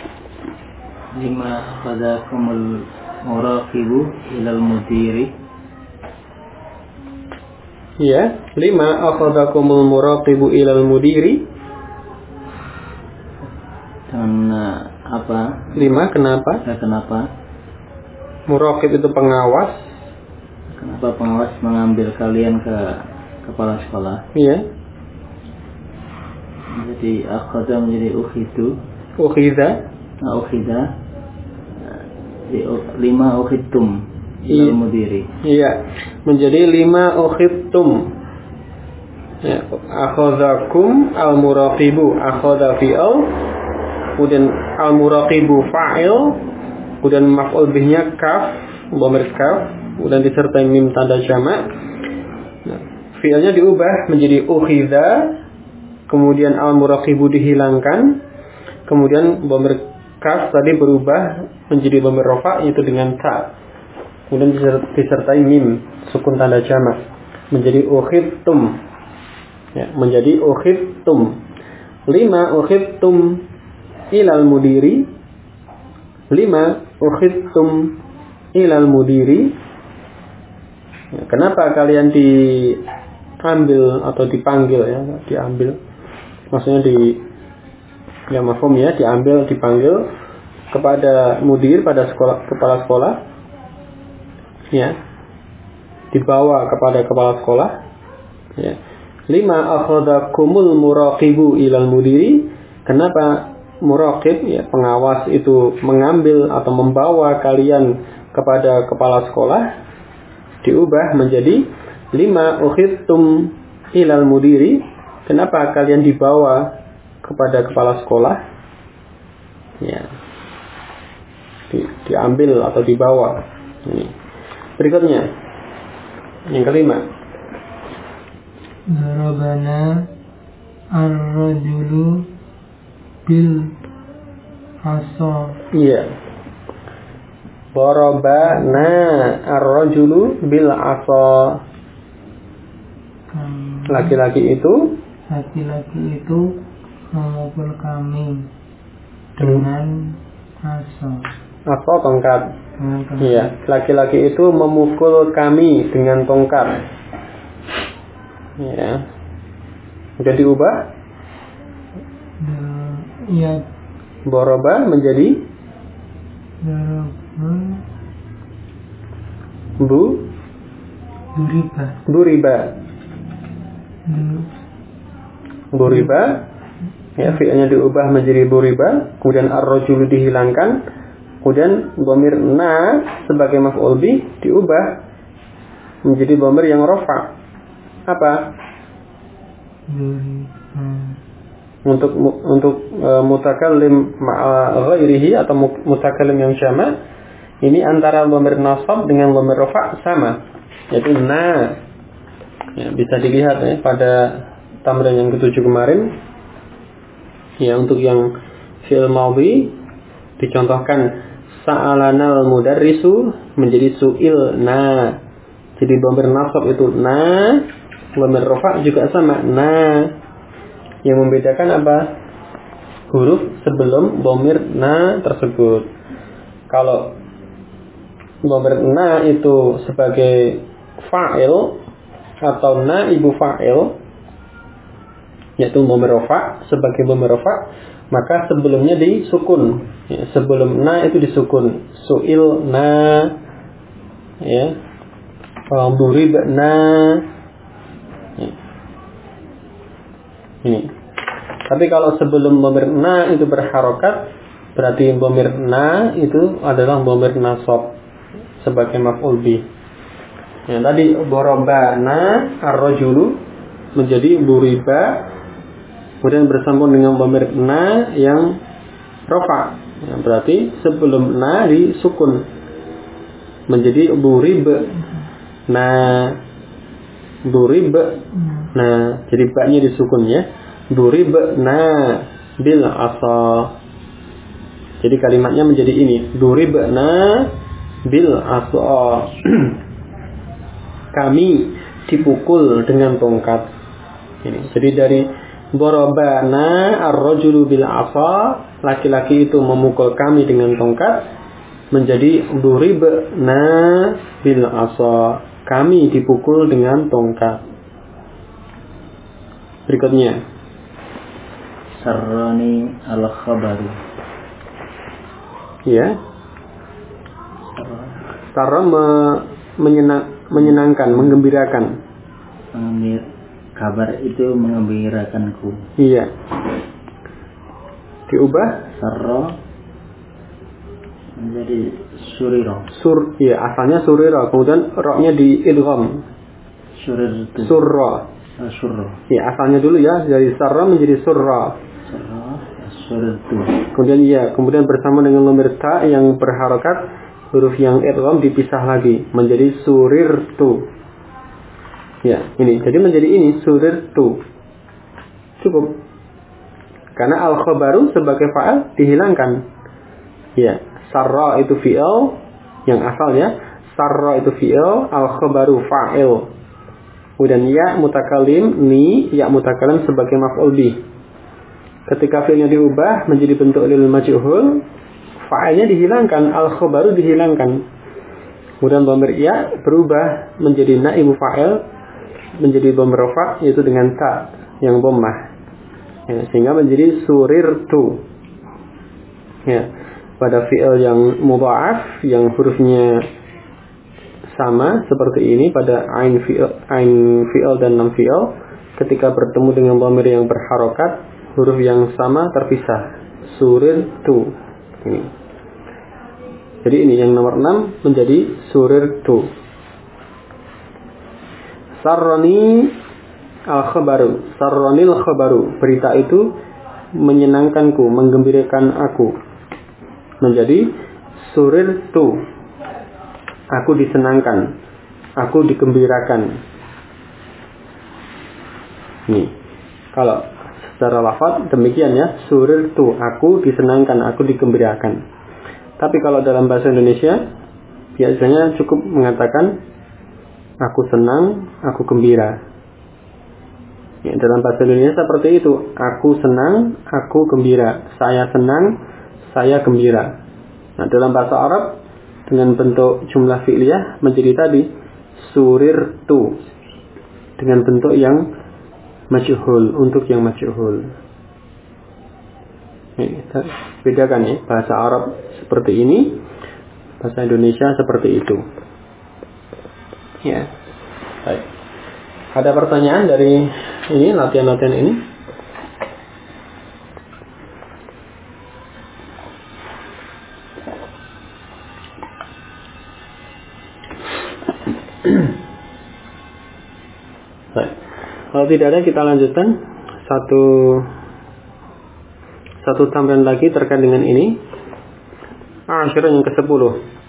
Lima qadakumul muraqibu ilal mudiri. Ya, 5 akhadakumul muraqibu ilal mudiri. Dan apa? 5 kenapa? Kenapa? Muraqib itu pengawas. Kenapa pengawas mengambil kalian ke kepala sekolah? Iya. Jadi akhadha menjadi ukhidu. Ukhidha. Ukhidha. 5 ukhidtum. ilal mudiri. Iya, menjadi lima ukhidtum. Ya, akhadhakum al-muraqibu, akhadha fi'il, kemudian al-muraqibu fa'il, kemudian maf'ul bihnya kaf, dhamir kaf, kemudian disertai mim tanda jamak. Nah, fi'ilnya diubah menjadi ukhidha, kemudian al-muraqibu dihilangkan, kemudian dhamir kaf tadi berubah menjadi dhamir rafa' yaitu dengan ta. Kemudian disertai mim sukun tanda jamak menjadi ukhidtum. Ya, menjadi ukhidtum. 5 ukhidtum ilal mudiri. 5 ukhidtum ilal mudiri. Ya, kenapa kalian diambil atau dipanggil ya, diambil. Maksudnya ya mafhum ya, diambil, dipanggil kepada mudir, pada sekolah, kepala sekolah. Ya. Dibawa kepada kepala sekolah. Ya. 5 akhadhakumul muraqibu ilal mudiri. Kenapa muraqib ya pengawas itu mengambil atau membawa kalian kepada kepala sekolah? Diubah menjadi 5 ukhidtum ilal mudiri. Kenapa kalian dibawa kepada kepala sekolah? Ya. Diambil atau dibawa. Ini. Berikutnya yang kelima. Darabana ar-rajulu bil asa. Iya. Darabana ar-rajulu bil asa. Laki-laki itu memukul kami dengan asa. Asa tongkat. Iya. Laki-laki itu memukul kami dengan tongkat. Ya. Sudah diubah? Iya. Boroba menjadi Buriba. Ya, fi'ilnya diubah menjadi buriba, kemudian ar-rajulu dihilangkan, kemudian dhamir na sebagai maf'ul bih diubah menjadi dhamir yang rafa'. Apa? Untuk mutakallim ma'a ghairihi atau mutakallim yang jamak, ini antara dhamir nasab dengan dhamir rafa' sama, yaitu na. Ya, bisa dilihat ya pada tamrin yang ke-7 kemarin. Ya, untuk yang fi'il madhi dicontohkan sa'alanal mudarrisu menjadi su'ilna. Jadi dhamir nasab itu na. Dhamir rafa' juga sama, na. Yang membedakan apa? Huruf sebelum dhamir na tersebut. Kalau dhamir na itu sebagai fa'il atau na ibu fa'il, yaitu dhamir rafa' sebagai dhamir rafa', maka sebelumnya disukun. Ya, sebelum na itu disukun. Su'il na, ya, durib na. Ini. Tapi kalau sebelum dhamir na itu berharokat, berarti dhamir na itu adalah dhamir nasab sebagai maf'ul bih. Ya, tadi darabana ar-rajulu menjadi buriba, kemudian bersambung dengan dhamir na yang rafa. Ya, berarti sebelum na disukun menjadi burib. Durib. Nah, jadi ba-nya disukun ya. Durib na bil asa. Jadi kalimatnya menjadi ini. Durib na bil asa. Kami dipukul dengan tongkat. Ini. Jadi dari darabana ar-rajulu bil asa, laki-laki itu memukul kami dengan tongkat, menjadi durib na bil asa. Kami dipukul dengan tongkat. Berikutnya. Sarrani al-khabaru. Ya. Sarra menyenangkan, menggembirakan. Kabar itu mengembirakanku. Iya. Diubah. Sarra menjadi suriro. Ya, asalnya suriro, kemudian roknya di idgham. Surra. Surra. Ya, asalnya dulu ya, dari sarra menjadi surra. Surirtu. Kemudian bersama dengan dhamir ta yang berharokat, huruf yang idgham dipisah lagi menjadi surirtu. Ya, ini. Jadi menjadi ini surirtu. Cukup. Karena al-khabaru sebagai fa'il dihilangkan. Ya, sarra itu fi'il yang asalnya, sarra itu fi'il, al-khabaru fa'il. Kemudian ya mutakalim, ya mutakalim sebagai maf'ul bih. Ketika fi'ilnya diubah menjadi bentuk lil majhul, fa'ilnya dihilangkan, al-khabaru dihilangkan. Kemudian dhamir ya berubah menjadi naibu fa'il, menjadi dhamir rafa' yaitu dengan ta yang dhammah. Ya, sehingga menjadi surirtu. Ya, pada fi'il yang mudha'af yang hurufnya sama seperti ini pada ain fi'il dan lam fi'il, ketika bertemu dengan dhamir yang berharokat, huruf yang sama terpisah, surirtu. Ini. Jadi ini yang nomor 6 menjadi surirtu. Sarrani al-khabaru, sarranil khabaru, berita itu menyenangkanku, menggembirakan aku, menjadi surirtu. Aku disenangkan, aku digembirakan. Nih, kalau secara lafaz demikian ya, surirtu, aku disenangkan, aku digembirakan. Tapi kalau dalam bahasa Indonesia biasanya cukup mengatakan aku senang, aku gembira. Ya, dalam bahasa Indonesia seperti itu, aku senang, aku gembira, saya senang, saya gembira. Nah, dalam bahasa Arab dengan bentuk jumlah fi'liyah menjadi tadi surirtu dengan bentuk yang majhul, untuk yang majhul. Kita bedakan ya, bahasa Arab seperti ini, bahasa Indonesia seperti itu. Ya. Baik. Ada pertanyaan dari ini latihan-latihan ini? Baik. Kalau tidak ada, kita lanjutkan satu tambahan lagi terkait dengan ini. Asyarah yang ke-10.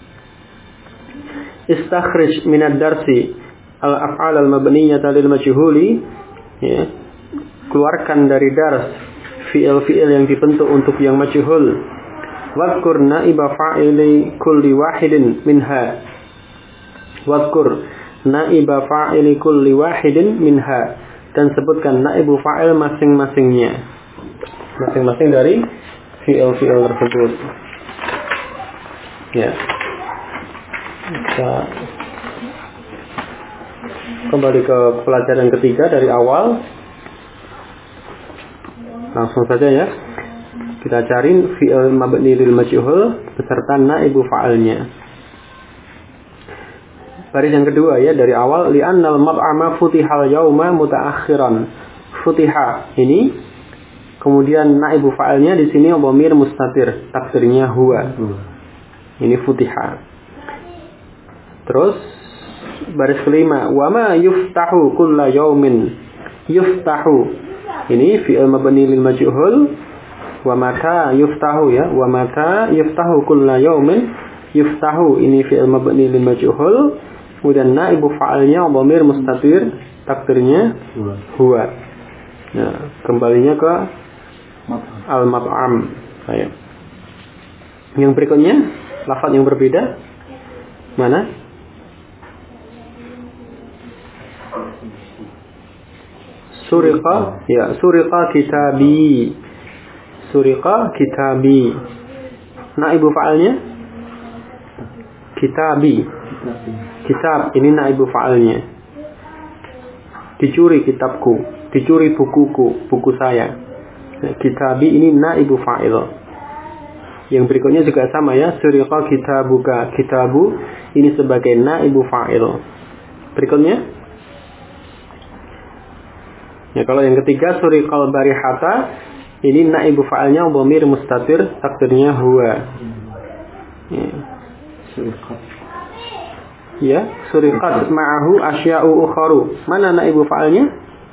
Istakhrij minad darsi al-af'al al-mabniyata lil majhuli, ya. Keluarkan dari dars fi'il-fi'il yang dibentuk untuk yang majhul. Wadhkur naiba fa'ili kulli wahidin minha. Wadhkur naiba fa'ili kulli wahidin minha, dan sebutkan naibu fa'il masing-masingnya, masing-masing dari fi'il-fi'il tersebut. Ya. Kita kembali ke pelajaran ketiga dari awal. Langsung saja ya. Kita cari fi'il mabni lil majhul beserta naibu fa'ilnya. Baris yang kedua ya dari awal, li'annal mab'ama futihal yauma mutaakhiran. Futiha ini kemudian naibu fa'ilnya di sini dhamir mustatir, takdirnya huwa. Ini futiha. Terus baris kelima, wa ma yuftahu kulla yaumin. Yuftahu ini fi'il mabni lil majhul. Wa mata yuftahu ya, wa mata yuftahu kulla yaumin. Yuftahu ini fi'il mabni lil majhul. Kemudian naibu fa'ilnya dhamir mustatir, takdirnya huwa. Nah, kembalinya ke al-mab'am. Baik. Yang berikutnya lafaz yang berbeda. Mana? Suriqa, ya, suriqa kitabi. Suriqa kitabi. Naibu fa'ilnya kitabi. Kitab ini naibu fa'ilnya. Dicuri kitabku, dicuri bukuku, buku saya. Nah, kitabi ini naibu fa'il. Yang berikutnya juga sama ya, suriqa kitabuka. Kitabu ini sebagai naibu fa'il. Berikutnya ya, kalau yang ketiga suriqal barihata, ini naibu fa'ilnya dhamir mustatir, takdirnya huwa. Ya. Suriqat. Ya, suriqat ma'ahu asya'u ukharu. Mana naibu fa'ilnya?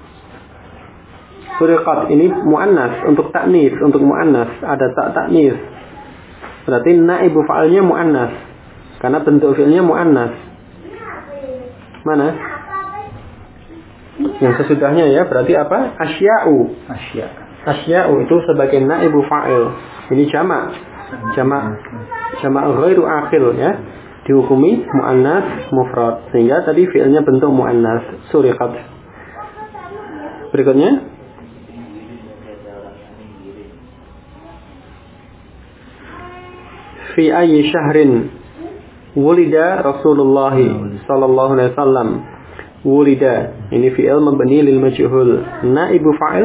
Suriqat ini muannas untuk taknis, untuk muannas ada tak taknis. Berarti naibu fa'ilnya muannas karena bentuk fi'ilnya muannas. Mana? Yang sesudahnya ya, berarti apa? Asya'u. Asya'u itu sebagai naibu fa'il. Ini jamak ghairu akhil ya. Dihukumi muannas mufrad. Sehingga tadi fi'ilnya bentuk muannas, suriqat. Berikutnya fi ayyi syahrin wulida Rasulullah sallallahu alaihi wasallam. Wulida ini fi'il mabni lil majhul. Naibu fa'il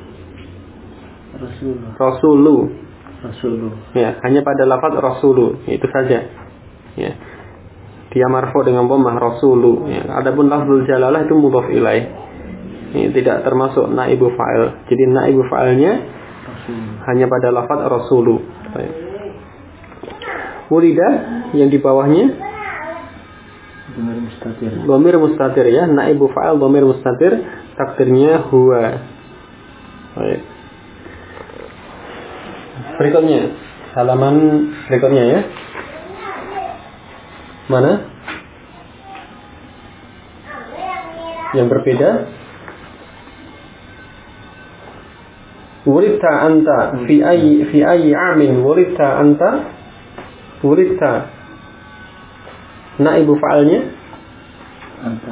Rasulu. Ya, hanya pada lafaz Rasulu, itu saja. Ya. Dia marfu dengan dhammah Rasulu. Ya. Adapun lafzul jalalah itu mudhaf ilaih. Ini tidak termasuk naibu fa'il. Jadi naibu fa'ilnya hanya pada lafaz Rasulu. Baik. Wulida yang di bawahnya dhamir mustatir ya, naibu fa'il dhamir mustatir, takdirnya huwa. Baik. Berikutnya, halaman berikutnya ya. Mana? Yang berbeda. Wulidta anta fi ayyi amin wulidta anta? Wulidta naibu fa'ilnya Anta.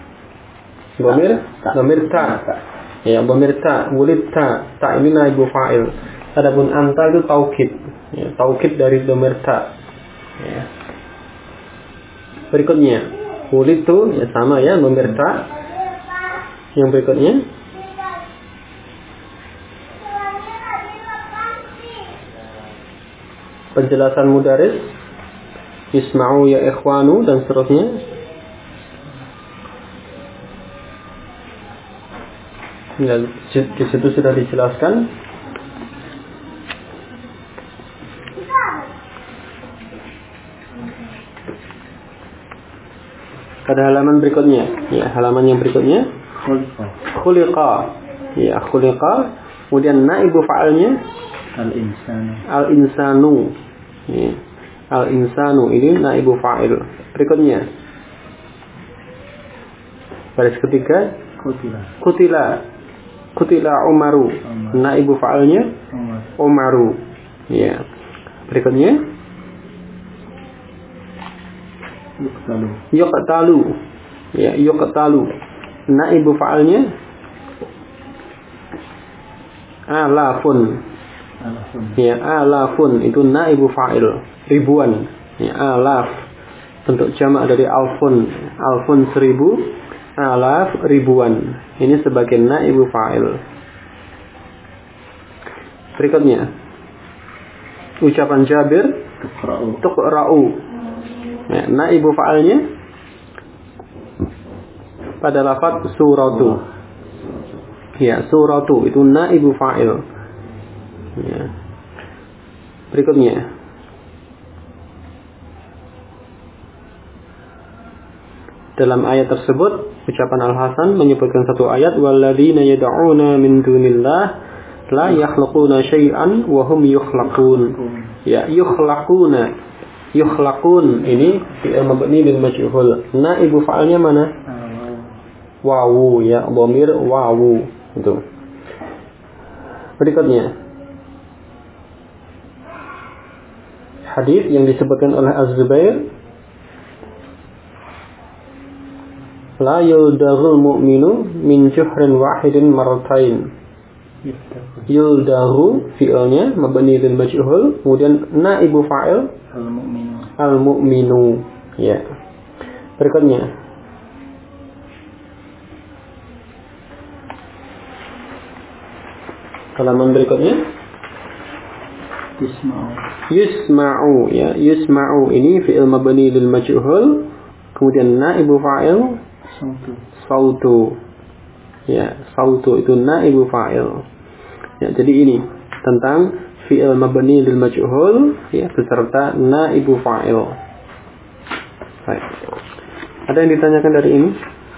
Dhamir ta. Ya, dhamir ta, wulidta. Ta ini naibu fa'il. Adapun anta itu taukid. Ya, taukid dari dhamir ta. Ya. Berikutnya, wulidtu ya sama ya, dhamir ta. Yang berikutnya penjelasan mudaris, isma'u ya ikhwanu dan seterusnya. Ya, di situ sudah dijelaskan. Pada halaman berikutnya, ya halaman yang berikutnya, khuliqa, ya khuliqa. Kemudian naibu fa'ilnya al-insanu. Ya. Al-insanu ini naibu fa'il. Berikutnya baris ketiga Kutila Umaru. Naibu fa'ilnya Umaru. Ya. Berikutnya yuqtalu. Ya, yuqtalu. Naibu fa'ilnya alafun. Ya, alafun itu naibu fa'il, ribuan. Ya, alaf bentuk jamak dari alfun. Alfun 1000, alaf ribuan. Ini sebagai naibu fa'il. Berikutnya ucapan Jabir tuqra'u. Ya, naibu fa'ilnya pada lafaz suratu. Ya, suratu itu naibu fa'il. Ya. Berikutnya dalam ayat tersebut ucapan Al-Hasan menyebutkan satu ayat, walladzina yad'una min dunillah la yakhluquna syai'an wa hum yukhlaqun. Ya, yukhlaquna. Yukhlaqun ini fi'il mabni lil majhul. Naibu fa'ilnya mana? Wawu ya, dhamir wawu itu. Berikutnya hadis yang disebutkan oleh Az-Zubair, la yuldaghul mu'minu min juhrin wahidin marratain. Yuldahu fi'ilnya mabni lil majhul, kemudian naibu fa'il al-mu'minu. Ya. Berikutnya halaman berikutnya yusma'u ya, yusma'u ini fi'il mabni lil majhul, kemudian naibu fa'il sautu. Ya, sautu itu naibu fa'il. Ya, jadi ini tentang fi'il mabni lil majhul ya beserta naibu fa'il. Baik. Ada yang ditanyakan dari ini?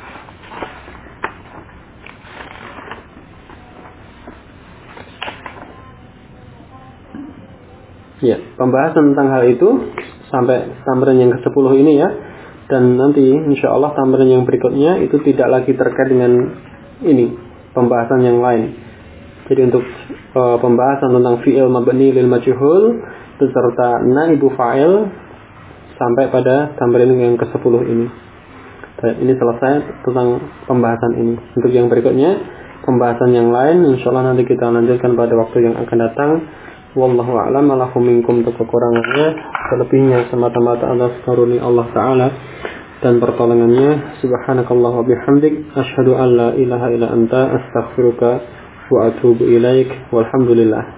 Ya, pembahasan tentang hal itu sampai tambahan yang ke-10 ini ya. Dan nanti insyaallah tambahan yang berikutnya itu tidak lagi terkait dengan ini, pembahasan yang lain. Jadi untuk pembahasan tentang fi'il mabni lil majhul beserta naibu fa'il sampai pada tambahan yang ke-10 ini. Baik, ini selesai tentang pembahasan ini. Untuk yang berikutnya, pembahasan yang lain insyaallah nanti kita lanjutkan pada waktu yang akan datang. Wallahu a'lam, alakum minkum, untuk kekurangannya, selebihnya semata-mata atas karunia Allah Ta'ala dan pertolongannya. Subhanakallah wa bihamdik, asyhadu an la ilaha illa anta, astaghfiruka wa atubu ilaik, walhamdulillah.